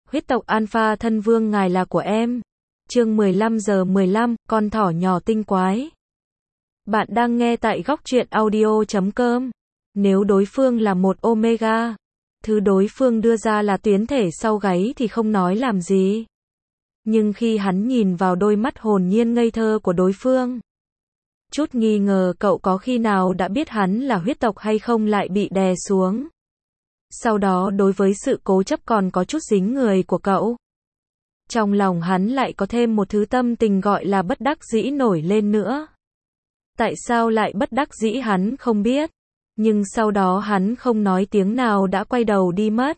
Huyết tộc Alpha thân vương ngài là của em. Chương 15:15, con thỏ nhỏ tinh quái. Bạn đang nghe tại góc truyện audio.com. Nếu đối phương là một Omega, thứ đối phương đưa ra là tuyến thể sau gáy thì không nói làm gì. Nhưng khi hắn nhìn vào đôi mắt hồn nhiên ngây thơ của đối phương, chút nghi ngờ cậu có khi nào đã biết hắn là huyết tộc hay không lại bị đè xuống. Sau đó đối với sự cố chấp còn có chút dính người của cậu, trong lòng hắn lại có thêm một thứ tâm tình gọi là bất đắc dĩ nổi lên nữa. Tại sao lại bất đắc dĩ hắn không biết, nhưng sau đó hắn không nói tiếng nào đã quay đầu đi mất.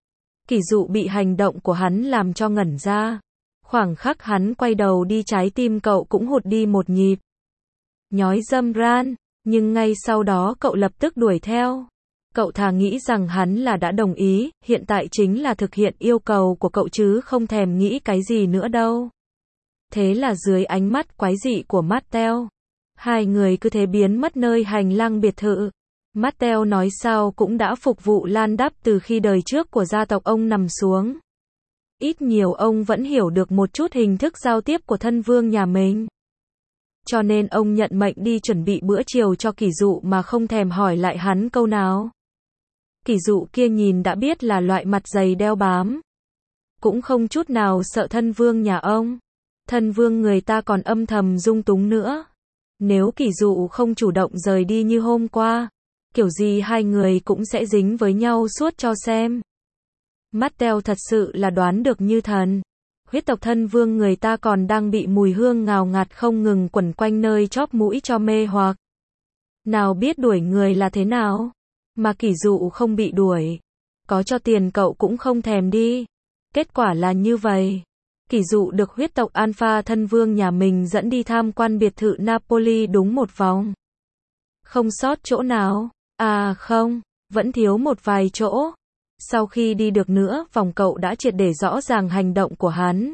Kỷ Dụ bị hành động của hắn làm cho ngẩn ra. Khoảng khắc hắn quay đầu đi trái tim cậu cũng hụt đi một nhịp. Nhói dâm ran, nhưng ngay sau đó cậu lập tức đuổi theo. Cậu thà nghĩ rằng hắn là đã đồng ý, hiện tại chính là thực hiện yêu cầu của cậu chứ không thèm nghĩ cái gì nữa đâu. Thế là dưới ánh mắt quái dị của Mattel, hai người cứ thế biến mất nơi hành lang biệt thự. Mattel nói sao cũng đã phục vụ Lan Đắp từ khi đời trước của gia tộc ông nằm xuống. Ít nhiều ông vẫn hiểu được một chút hình thức giao tiếp của thân vương nhà mình. Cho nên ông nhận mệnh đi chuẩn bị bữa chiều cho Kỷ Dụ mà không thèm hỏi lại hắn câu nào. Kỷ Dụ kia nhìn đã biết là loại mặt dày đeo bám. Cũng không chút nào sợ thân vương nhà ông. Thân vương người ta còn âm thầm dung túng nữa. Nếu Kỷ Dụ không chủ động rời đi như hôm qua, kiểu gì hai người cũng sẽ dính với nhau suốt cho xem. Mattel thật sự là đoán được như thần. Huyết tộc thân vương người ta còn đang bị mùi hương ngào ngạt không ngừng quẩn quanh nơi chóp mũi cho mê hoặc. Nào biết đuổi người là thế nào, mà Kỷ Dụ không bị đuổi. Có cho tiền cậu cũng không thèm đi. Kết quả là như vậy. Kỷ Dụ được huyết tộc Alpha thân vương nhà mình dẫn đi tham quan biệt thự Napoli đúng một vòng. Không sót chỗ nào. À không, vẫn thiếu một vài chỗ. Sau khi đi được nữa vòng cậu đã triệt để rõ ràng hành động của hắn.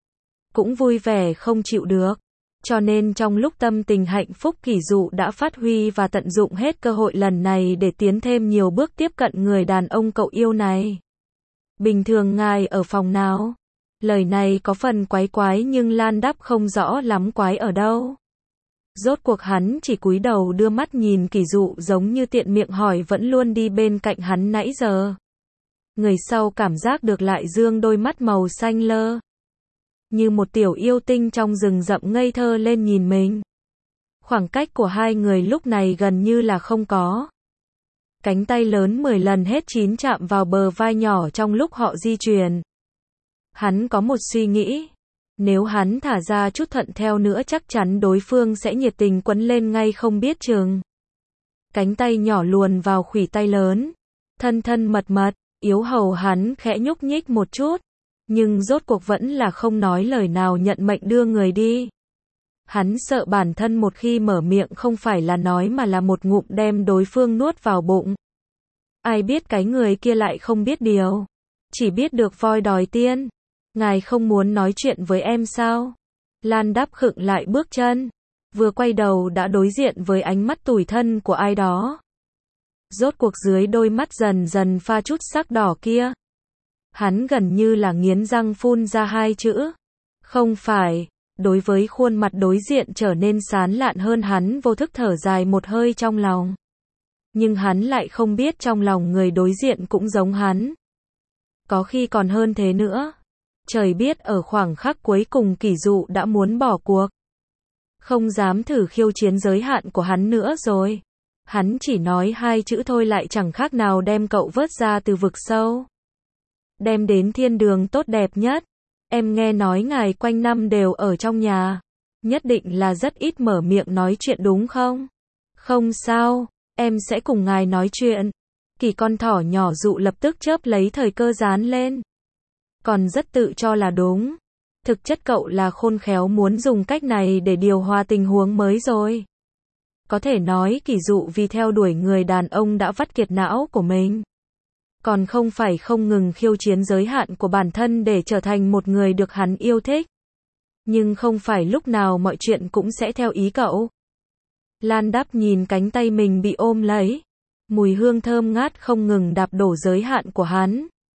Cũng vui vẻ không chịu được. Cho nên trong lúc tâm tình hạnh phúc Kỷ Dụ đã phát huy và tận dụng hết cơ hội lần này để tiến thêm nhiều bước tiếp cận người đàn ông cậu yêu này. Bình thường ngài ở phòng nào? Lời này có phần quái quái nhưng Lan Đắp không rõ lắm quái ở đâu. Rốt cuộc hắn chỉ cúi đầu đưa mắt nhìn Kỷ Dụ giống như tiện miệng hỏi vẫn luôn đi bên cạnh hắn nãy giờ. Người sau cảm giác được lại dương đôi mắt màu xanh lơ. Như một tiểu yêu tinh trong rừng rậm ngây thơ lên nhìn mình. Khoảng cách của hai người lúc này gần như là không có. Cánh tay lớn 10 lần hết 9 chạm vào bờ vai nhỏ trong lúc họ di chuyển. Hắn có một suy nghĩ. Nếu hắn thả ra chút thuận theo nữa chắc chắn đối phương sẽ nhiệt tình quấn lên ngay không biết chừng. Cánh tay nhỏ luồn vào khuỷu tay lớn. Thân thân mật mật, yếu hầu hắn khẽ nhúc nhích một chút. Nhưng rốt cuộc vẫn là không nói lời nào nhận mệnh đưa người đi. Hắn sợ bản thân một khi mở miệng không phải là nói mà là một ngụm đem đối phương nuốt vào bụng. Ai biết cái người kia lại không biết điều. Chỉ biết được voi đòi tiên. Ngài không muốn nói chuyện với em sao? Lan Đắp khựng lại bước chân. Vừa quay đầu đã đối diện với ánh mắt tủi thân của ai đó. Rốt cuộc dưới đôi mắt dần dần pha chút sắc đỏ kia. Hắn gần như là nghiến răng phun ra hai chữ. Không phải. Đối với khuôn mặt đối diện trở nên sán lạn hơn hắn vô thức thở dài một hơi trong lòng. Nhưng hắn lại không biết trong lòng người đối diện cũng giống hắn. Có khi còn hơn thế nữa. Trời biết ở khoảng khắc cuối cùng Kỷ Dụ đã muốn bỏ cuộc. Không dám thử khiêu chiến giới hạn của hắn nữa rồi. Hắn chỉ nói hai chữ thôi lại chẳng khác nào đem cậu vớt ra từ vực sâu. Đem đến thiên đường tốt đẹp nhất. Em nghe nói ngài quanh năm đều ở trong nhà. Nhất định là rất ít mở miệng nói chuyện đúng không? Không sao, em sẽ cùng ngài nói chuyện. Kỷ con thỏ nhỏ Dụ lập tức chớp lấy thời cơ dán lên. Còn rất tự cho là đúng. Thực chất cậu là khôn khéo muốn dùng cách này để điều hòa tình huống mới rồi. Có thể nói Kỷ Dụ vì theo đuổi người đàn ông đã vắt kiệt não của mình. Còn không phải không ngừng khiêu chiến giới hạn của bản thân để trở thành một người được hắn yêu thích. Nhưng không phải lúc nào mọi chuyện cũng sẽ theo ý cậu. Lan Đắp nhìn cánh tay mình bị ôm lấy. Mùi hương thơm ngát không ngừng đạp đổ giới hạn của hắn.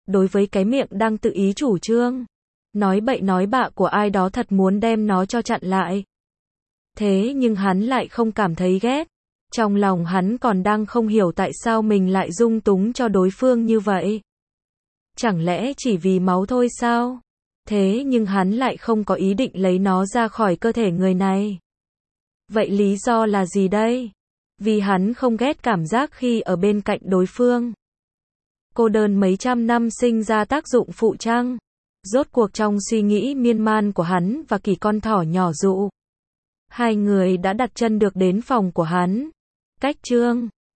đối với cái miệng đang tự ý chủ trương, nói bậy nói bạ của ai đó thật muốn đem nó cho chặn lại. Thế nhưng hắn lại không cảm thấy ghét. Trong lòng hắn còn đang không hiểu tại sao mình lại dung túng cho đối phương như vậy. Chẳng lẽ chỉ vì máu thôi sao? Thế nhưng hắn lại không có ý định lấy nó ra khỏi cơ thể người này. Vậy lý do là gì đây? Vì hắn không ghét cảm giác khi ở bên cạnh đối phương. Cô đơn mấy trăm năm sinh ra tác dụng phụ chăng? Rốt cuộc trong suy nghĩ miên man của hắn và Kỳ con thỏ nhỏ dụ, hai người đã đặt chân được đến phòng của hắn. Cách chương